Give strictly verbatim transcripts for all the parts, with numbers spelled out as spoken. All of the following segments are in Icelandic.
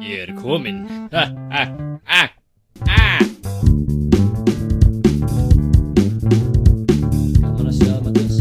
Ég er kominn. Ha, ha, ha, ha. Gaman að sjá, Matthías.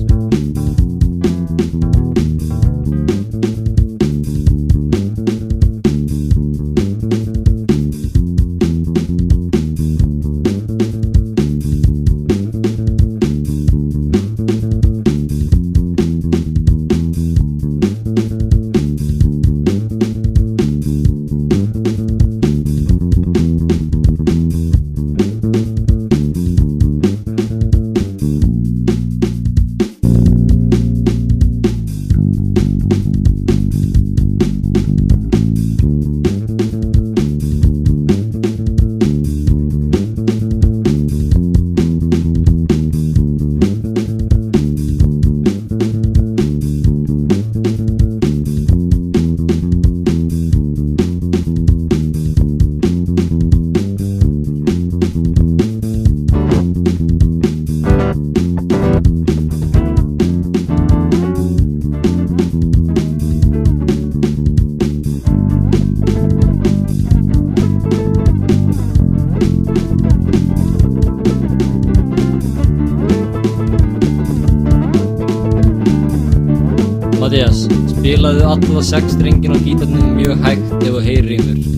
Matthías, spilaðu alla sex strengina á gítarnum mjög hægt ef þú heyrir í mér.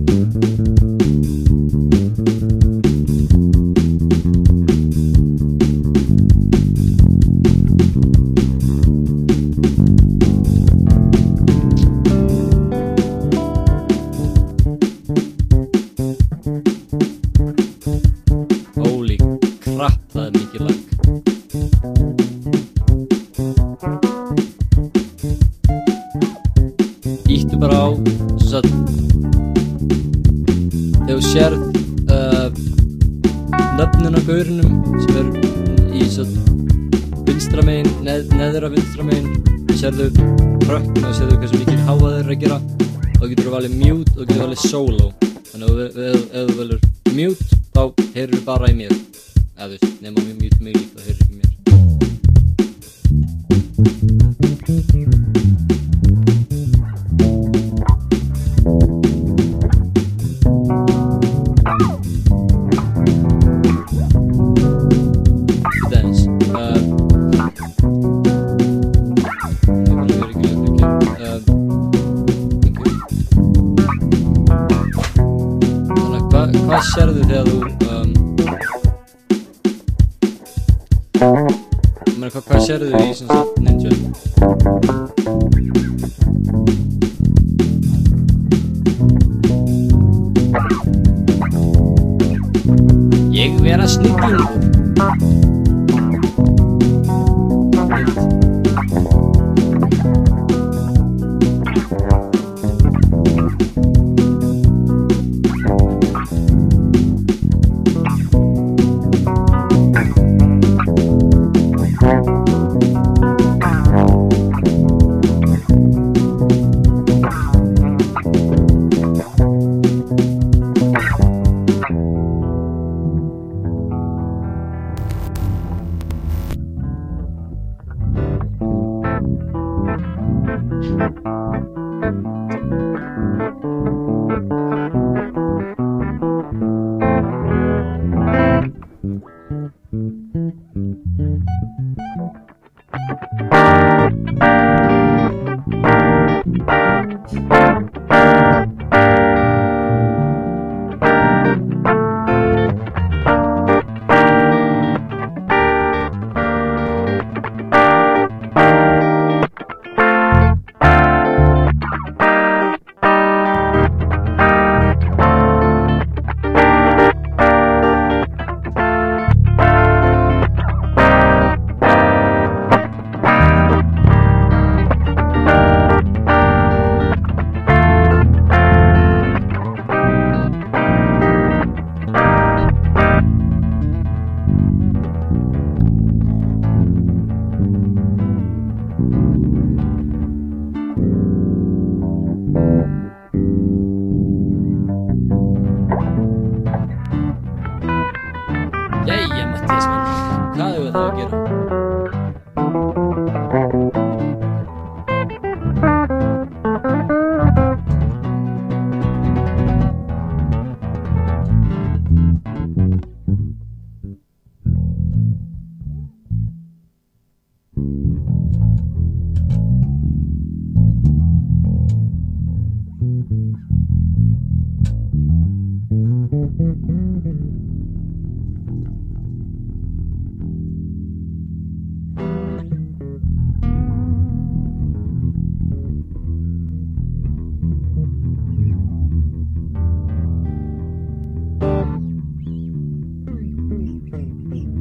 Holy crap, það er mikið lag. Íttu bara á, svo að ef þú sérð uh, nöfnin á gaurunum sem er í svo vinstra megin, neð, neðra vinstra megin, sérðu rökkina og sérðu hversu mikið háa þeir eru að gera og þú getur valið mute og þú getur valið solo. Þannig að ef, ef, ef þú velur mute þá heyrðu bara í mér, eða þú veist, nema mér mute mig líka, þá heyrðu í mér. Hvað sérðu þegar þú um, meina, hvað, hvað sérðu í sem sagt Ninja? Ég vera snillingur. Jæja, Matthías minn, hvað hefur það að gera? Mm.